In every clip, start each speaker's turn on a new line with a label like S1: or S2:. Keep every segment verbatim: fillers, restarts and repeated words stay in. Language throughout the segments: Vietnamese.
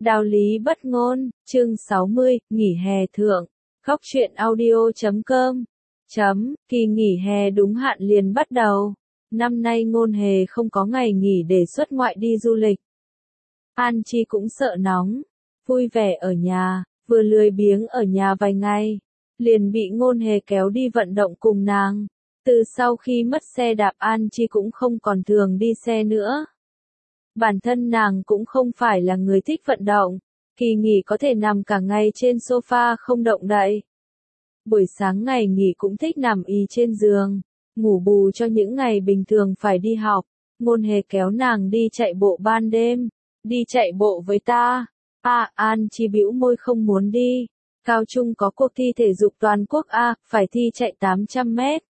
S1: Đạo lý bất ngôn, chương sáu mươi, nghỉ hè thượng. Góc truyện audio chấm com. Chấm, kỳ nghỉ hè đúng hạn liền bắt đầu. Năm nay Ngôn Hề không có ngày nghỉ để xuất ngoại đi du lịch. An Chi cũng sợ nóng, vui vẻ ở nhà, vừa lười biếng ở nhà vài ngày, liền bị Ngôn Hề kéo đi vận động cùng nàng. Từ sau khi mất xe đạp An Chi cũng không còn thường đi xe nữa. Bản thân nàng cũng không phải là người thích vận động, kỳ nghỉ có thể nằm cả ngày trên sofa không động đậy. Buổi sáng ngày nghỉ cũng thích nằm y trên giường, ngủ bù cho những ngày bình thường phải đi học. Ngôn Hề kéo nàng đi chạy bộ ban đêm, đi chạy bộ với ta. À, An Chi bĩu môi không muốn đi. Cao trung có cuộc thi thể dục toàn quốc A, phải thi chạy tám trăm mét.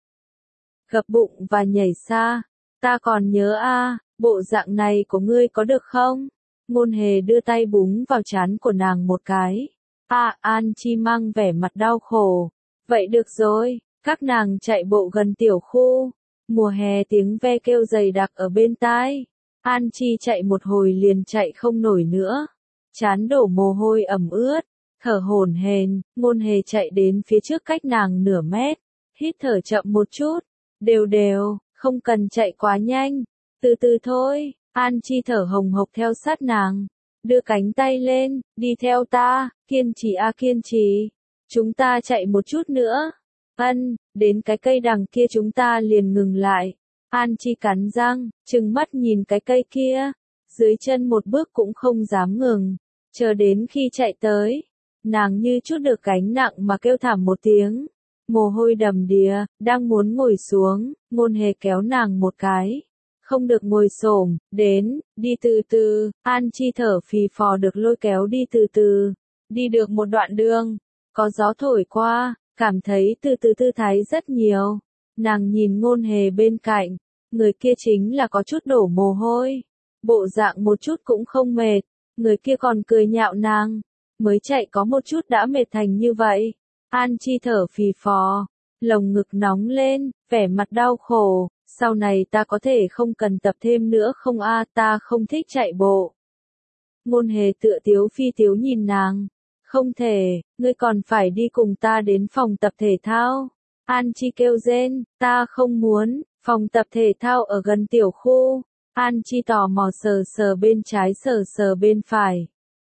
S1: Gập bụng và nhảy xa. Ta còn nhớ A, bộ dạng này của ngươi có được không? Ngôn Hề đưa tay búng vào trán của nàng một cái. À, An Chi mang vẻ mặt đau khổ. Vậy được rồi, các nàng chạy bộ gần tiểu khu. Mùa hè tiếng ve kêu dày đặc ở bên tai. An Chi chạy một hồi liền chạy không nổi nữa. Trán đổ mồ hôi ẩm ướt, thở hổn hển. Ngôn Hề chạy đến phía trước cách nàng nửa mét. Hít thở chậm một chút, đều đều, không cần chạy quá nhanh. Từ từ thôi. An Chi thở hồng hộc theo sát nàng. Đưa cánh tay lên, đi theo ta, kiên trì a kiên trì. Chúng ta chạy một chút nữa. Ân, đến cái cây đằng kia chúng ta liền ngừng lại. An Chi cắn răng, trừng mắt nhìn cái cây kia. Dưới chân một bước cũng không dám ngừng. Chờ đến khi chạy tới, nàng như chút được gánh nặng mà kêu thảm một tiếng. Mồ hôi đầm đìa, đang muốn ngồi xuống, Ngôn Hề kéo nàng một cái. Không được ngồi xổm, đến, đi từ từ. An Chi thở phì phò được lôi kéo đi từ từ. Đi được một đoạn đường, có gió thổi qua, cảm thấy từ từ tư thái rất nhiều. Nàng nhìn Ngôn Hề bên cạnh, người kia chính là có chút đổ mồ hôi. Bộ dạng một chút cũng không mệt, người kia còn cười nhạo nàng. Mới chạy có một chút đã mệt thành như vậy. An Chi thở phì phò, lồng ngực nóng lên, vẻ mặt đau khổ. Sau này ta có thể không cần tập thêm nữa không a, ta không thích chạy bộ. Ngôn Hề tựa tiếu phi tiếu nhìn nàng. Không thể, ngươi còn phải đi cùng ta đến phòng tập thể thao. An Chi kêu rên, ta không muốn, phòng tập thể thao ở gần tiểu khu. An Chi tò mò sờ sờ bên trái sờ sờ bên phải.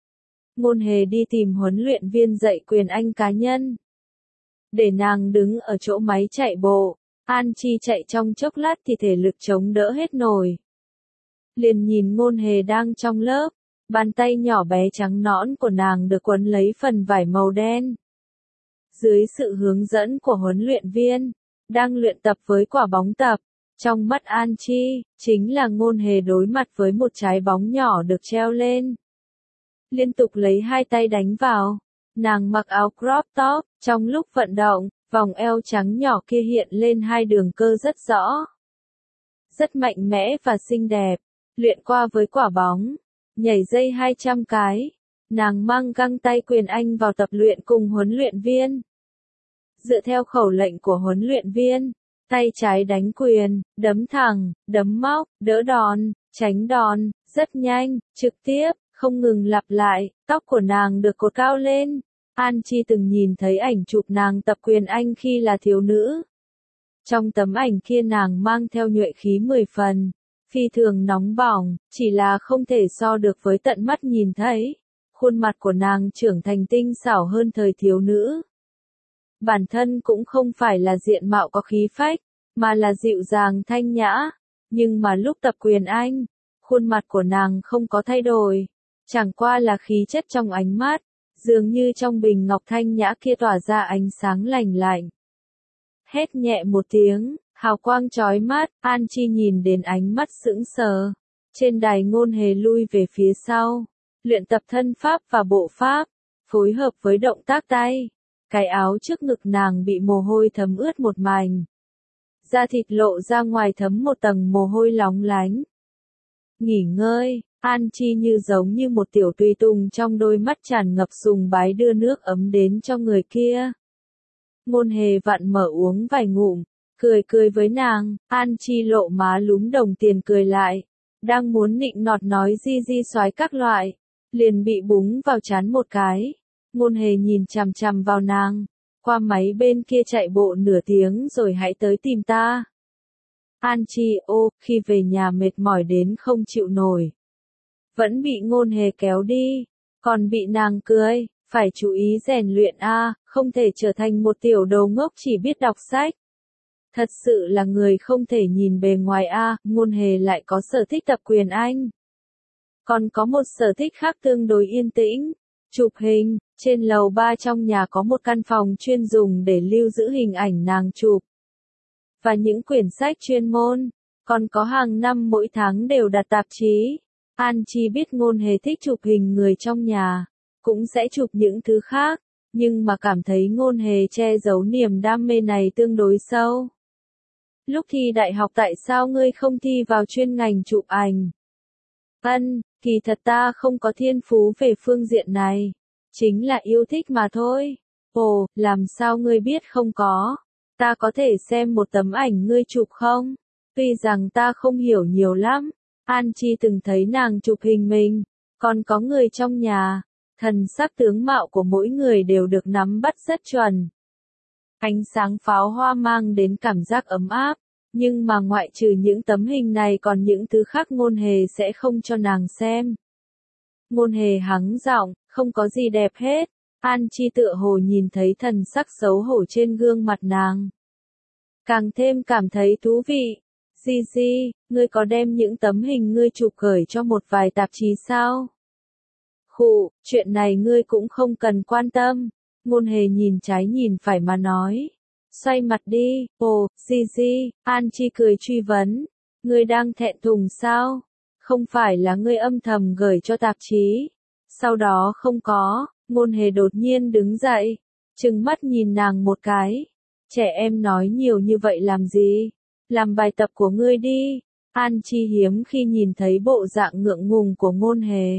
S1: Ngôn Hề đi tìm huấn luyện viên dạy quyền Anh cá nhân. Để nàng đứng ở chỗ máy chạy bộ. An Chi chạy trong chốc lát thì thể lực chống đỡ hết nổi. Liền nhìn Ngôn Hề đang trong lớp, bàn tay nhỏ bé trắng nõn của nàng được quấn lấy phần vải màu đen. Dưới sự hướng dẫn của huấn luyện viên, đang luyện tập với quả bóng tập, trong mắt An Chi, chính là Ngôn Hề đối mặt với một trái bóng nhỏ được treo lên. Liên tục lấy hai tay đánh vào, nàng mặc áo crop top, trong lúc vận động, vòng eo trắng nhỏ kia hiện lên hai đường cơ rất rõ. Rất mạnh mẽ và xinh đẹp, luyện qua với quả bóng, nhảy dây hai trăm cái, nàng mang găng tay quyền Anh vào tập luyện cùng huấn luyện viên. Dựa theo khẩu lệnh của huấn luyện viên, tay trái đánh quyền, đấm thẳng, đấm móc, đỡ đòn, tránh đòn, rất nhanh, trực tiếp, không ngừng lặp lại, tóc của nàng được cột cao lên. An Chi từng nhìn thấy ảnh chụp nàng tập quyền Anh khi là thiếu nữ. Trong tấm ảnh kia nàng mang theo nhuệ khí mười phần, phi thường nóng bỏng, chỉ là không thể so được với tận mắt nhìn thấy. Khuôn mặt của nàng trưởng thành tinh xảo hơn thời thiếu nữ. Bản thân cũng không phải là diện mạo có khí phách, mà là dịu dàng thanh nhã. Nhưng mà lúc tập quyền Anh, khuôn mặt của nàng không có thay đổi. Chẳng qua là khí chất trong ánh mắt. Dường như trong bình ngọc thanh nhã kia tỏa ra ánh sáng lành lạnh. Hét nhẹ một tiếng, hào quang chói mắt, An Chi nhìn đến ánh mắt sững sờ. Trên đài Ngôn Hề lui về phía sau, luyện tập thân pháp và bộ pháp, phối hợp với động tác tay. Cái áo trước ngực nàng bị mồ hôi thấm ướt một mảnh. Da thịt lộ ra ngoài thấm một tầng mồ hôi lóng lánh. Nghỉ ngơi. An Chi như giống như một tiểu tùy tùng trong đôi mắt tràn ngập sùng bái đưa nước ấm đến cho người kia. Ngôn Hề vặn mở uống vài ngụm, cười cười với nàng. An Chi lộ má lúm đồng tiền cười lại. Đang muốn nịnh nọt nói di di soái các loại. liền bị búng vào trán một cái. Ngôn hề nhìn chằm chằm vào nàng, qua máy bên kia chạy bộ nửa tiếng rồi hãy tới tìm ta. An Chi, ô, khi về nhà mệt mỏi đến không chịu nổi. Vẫn bị ngôn hề kéo đi, còn bị nàng cười, phải chú ý rèn luyện a, không thể trở thành một tiểu đầu ngốc chỉ biết đọc sách. Thật sự là người không thể nhìn bề ngoài a, ngôn hề lại có sở thích tập quyền Anh. Còn có một sở thích khác tương đối yên tĩnh, chụp hình, trên lầu ba trong nhà có một căn phòng chuyên dùng để lưu giữ hình ảnh nàng chụp. Và những quyển sách chuyên môn, còn có hàng năm mỗi tháng đều đặt tạp chí. An Chi biết ngôn hề thích chụp hình người trong nhà, cũng sẽ chụp những thứ khác, nhưng mà cảm thấy ngôn hề che giấu niềm đam mê này tương đối sâu. Lúc thi đại học tại sao ngươi không thi vào chuyên ngành chụp ảnh? Ân, kỳ thật ta không có thiên phú về phương diện này, chính là yêu thích mà thôi. Ồ, làm sao ngươi biết không có? Ta có thể xem một tấm ảnh ngươi chụp không? Tuy rằng ta không hiểu nhiều lắm, An Chi từng thấy nàng chụp hình mình, còn có người trong nhà, thần sắc tướng mạo của mỗi người đều được nắm bắt rất chuẩn. Ánh sáng pháo hoa mang đến cảm giác ấm áp, nhưng mà ngoại trừ những tấm hình này còn những thứ khác ngôn hề sẽ không cho nàng xem. Ngôn hề hắng giọng, không có gì đẹp hết. An Chi tựa hồ nhìn thấy thần sắc xấu hổ trên gương mặt nàng, càng thêm cảm thấy thú vị. Di Di, ngươi có đem những tấm hình ngươi chụp gửi cho một vài tạp chí sao? Khụ, chuyện này ngươi cũng không cần quan tâm. Ngôn hề nhìn trái nhìn phải mà nói. Xoay mặt đi, ồ, Di Di, An Chi cười truy vấn. Ngươi đang thẹn thùng sao? Không phải là ngươi âm thầm gửi cho tạp chí. Sau đó không có, ngôn hề đột nhiên đứng dậy, trừng mắt nhìn nàng một cái. Trẻ em nói nhiều như vậy làm gì? Làm bài tập của ngươi đi. An Chi hiếm khi nhìn thấy bộ dạng ngượng ngùng của ngôn hề.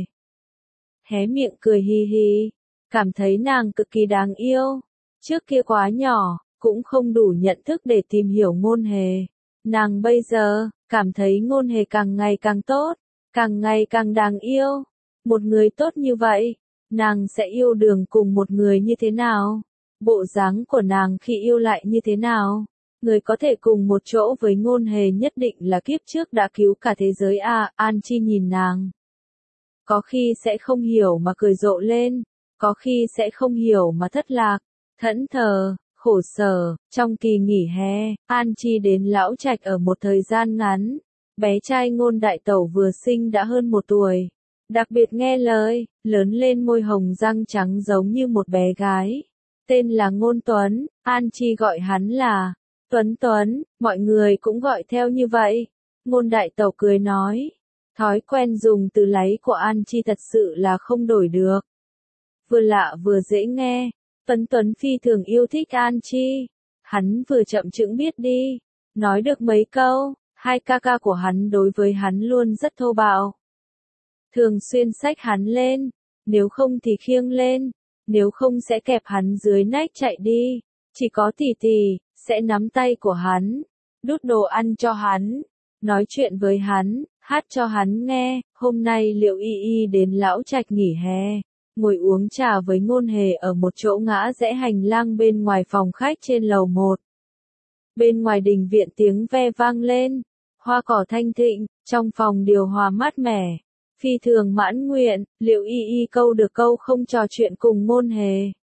S1: Hé miệng cười hi hi, cảm thấy nàng cực kỳ đáng yêu. Trước kia quá nhỏ, cũng không đủ nhận thức để tìm hiểu ngôn hề. Nàng bây giờ, cảm thấy ngôn hề càng ngày càng tốt, càng ngày càng đáng yêu. Một người tốt như vậy, nàng sẽ yêu đương cùng một người như thế nào? Bộ dáng của nàng khi yêu lại như thế nào? Người có thể cùng một chỗ với ngôn hề nhất định là kiếp trước đã cứu cả thế giới à, An Chi nhìn nàng. Có khi sẽ không hiểu mà cười rộ lên, có khi sẽ không hiểu mà thất lạc, thẫn thờ, khổ sở. Trong kỳ nghỉ hè, An Chi đến Lão Trạch ở một thời gian ngắn. Bé trai Ngôn đại tẩu vừa sinh đã hơn một tuổi, đặc biệt nghe lời, lớn lên môi hồng răng trắng giống như một bé gái. Tên là Ngôn Tuấn, An Chi gọi hắn là Tuấn Tuấn, mọi người cũng gọi theo như vậy. Ngôn đại tẩu cười nói, thói quen dùng từ láy của An Chi thật sự là không đổi được. Vừa lạ vừa dễ nghe, Tuấn Tuấn phi thường yêu thích An Chi. Hắn vừa chậm chững biết đi, nói được mấy câu, hai ca ca của hắn đối với hắn luôn rất thô bạo. Thường xuyên xách hắn lên, nếu không thì khiêng lên, nếu không sẽ kẹp hắn dưới nách chạy đi. Chỉ có tỷ tỷ sẽ nắm tay của hắn, đút đồ ăn cho hắn, nói chuyện với hắn, hát cho hắn nghe. Hôm nay Liệu Y Y đến Lão Trạch nghỉ hè, ngồi uống trà với ngôn hề ở một chỗ ngã rẽ hành lang bên ngoài phòng khách trên lầu một. Bên ngoài đình viện tiếng ve vang lên, hoa cỏ thanh thịnh, trong phòng điều hòa mát mẻ. Phi thường mãn nguyện, Liệu Y Y câu được câu không trò chuyện cùng ngôn hề.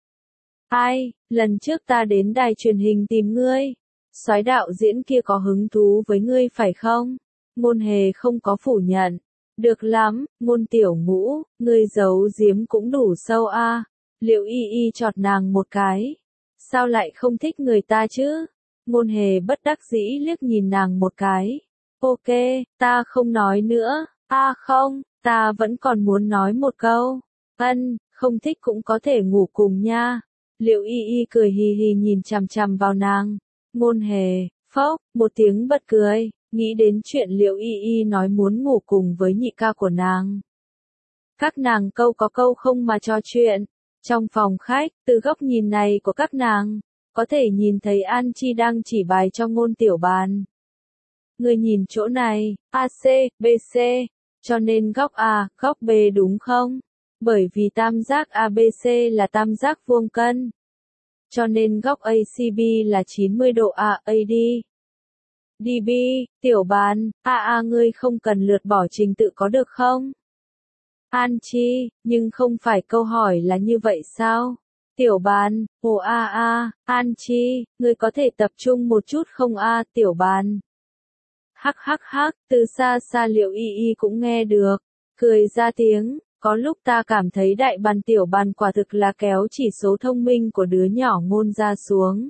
S1: Ai, lần trước ta đến đài truyền hình tìm ngươi, soái đạo diễn kia có hứng thú với ngươi phải không? Ngôn hề không có phủ nhận. Được lắm, Ngôn tiểu ngũ, ngươi giấu giếm cũng đủ sâu a. À. Liệu Y Y chọt nàng một cái. Sao lại không thích người ta chứ? Ngôn hề bất đắc dĩ liếc nhìn nàng một cái. Ok, ta không nói nữa. A à không, ta vẫn còn muốn nói một câu. Ân, không thích cũng có thể ngủ cùng nha. Liệu Y Y cười hì hì nhìn chằm chằm vào nàng. Ngôn hề, phốc, một tiếng bật cười, nghĩ đến chuyện Liệu Y Y nói muốn ngủ cùng với nhị ca của nàng. Các nàng câu có câu không mà trò chuyện. Trong phòng khách, từ góc nhìn này của các nàng, có thể nhìn thấy An Chi đang chỉ bài cho Ngôn tiểu bàn. Người nhìn chỗ này, A C, B C, cho nên góc A, góc B đúng không? Bởi vì tam giác a bê xê là tam giác vuông cân. Cho nên góc a xê bê là chín mươi độ a a đê. đê bê, tiểu bàn, a a ngươi không cần lượt bỏ trình tự có được không? An Chi, nhưng không phải câu hỏi là như vậy sao? Tiểu bàn, ồ a a, An Chi, ngươi có thể tập trung một chút không a tiểu bàn? Hắc hắc hắc, từ xa xa Liệu Y Y cũng nghe được, cười ra tiếng, có lúc ta cảm thấy đại bàn tiểu bàn quả thực là kéo chỉ số thông minh của đứa nhỏ Ngôn ra xuống.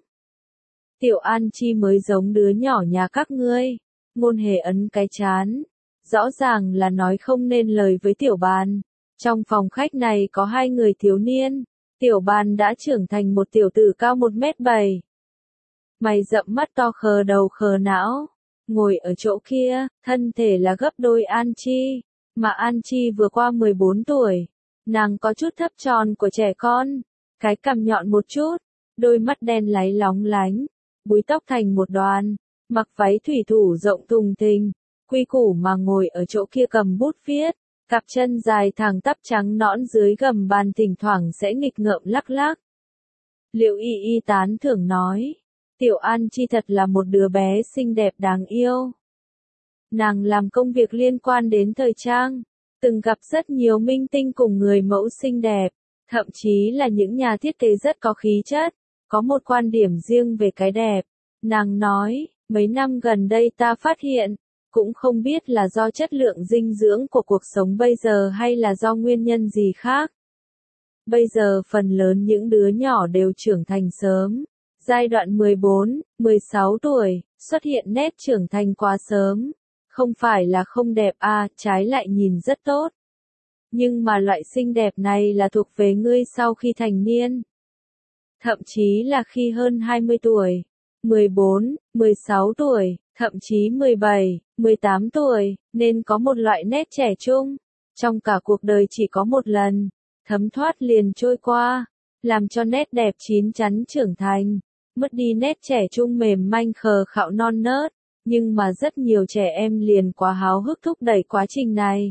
S1: Tiểu An Chi mới giống đứa nhỏ nhà các ngươi. Ngôn Hề ấn cái chán. Rõ ràng là nói không nên lời với tiểu bàn. Trong phòng khách này có hai người thiếu niên. Tiểu bàn đã trưởng thành một tiểu tử cao một mét bảy. Mày rậm mắt to khờ đầu khờ não. Ngồi ở chỗ kia, thân thể là gấp đôi An Chi. Mà An Chi vừa qua mười bốn tuổi. Nàng có chút thấp tròn của trẻ con. Cái cằm nhọn một chút. Đôi mắt đen láy lóng lánh. Búi tóc thành một đoàn. Mặc váy thủy thủ rộng thùng thình. Quy củ mà ngồi ở chỗ kia cầm bút viết. Cặp chân dài thẳng tắp trắng nõn dưới gầm bàn thỉnh thoảng sẽ nghịch ngợm lắc lắc. Liệu Y Y tán thưởng nói. Tiểu An Chi thật là một đứa bé xinh đẹp đáng yêu. Nàng làm công việc liên quan đến thời trang. Từng gặp rất nhiều minh tinh cùng người mẫu xinh đẹp. Thậm chí là những nhà thiết kế rất có khí chất. Có một quan điểm riêng về cái đẹp. Nàng nói, mấy năm gần đây ta phát hiện. Cũng không biết là do chất lượng dinh dưỡng của cuộc sống bây giờ hay là do nguyên nhân gì khác. Bây giờ phần lớn những đứa nhỏ đều trưởng thành sớm. Giai đoạn mười bốn, mười sáu tuổi, xuất hiện nét trưởng thành quá sớm. Không phải là không đẹp à, trái lại nhìn rất tốt. Nhưng mà loại xinh đẹp này là thuộc về ngươi sau khi thành niên. Thậm chí là khi hơn hai mươi tuổi, mười bốn, mười sáu tuổi, thậm chí mười bảy, mười tám tuổi, nên có một loại nét trẻ trung. Trong cả cuộc đời chỉ có một lần, thấm thoát liền trôi qua, làm cho nét đẹp chín chắn trưởng thành, mất đi nét trẻ trung mềm manh khờ khạo non nớt, nhưng mà rất nhiều trẻ em liền quá háo hức thúc đẩy quá trình này.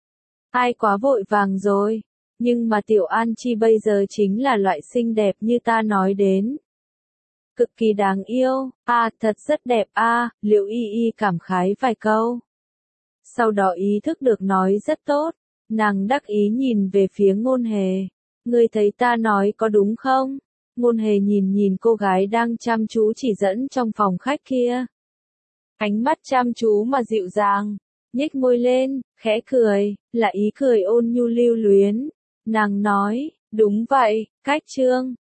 S1: Ai quá vội vàng rồi, nhưng mà Tiểu An Chi bây giờ chính là loại xinh đẹp như ta nói đến. Cực kỳ đáng yêu, à thật rất đẹp à, Liệu Y Y cảm khái vài câu. Sau đó ý thức được nói rất tốt, nàng đắc ý nhìn về phía Ngôn Hề. Ngươi thấy ta nói có đúng không? Ngôn Hề nhìn nhìn cô gái đang chăm chú chỉ dẫn trong phòng khách kia. Ánh mắt chăm chú mà dịu dàng, nhếch môi lên, khẽ cười, là ý cười ôn nhu lưu luyến. Nàng nói, đúng vậy, Cách Trương,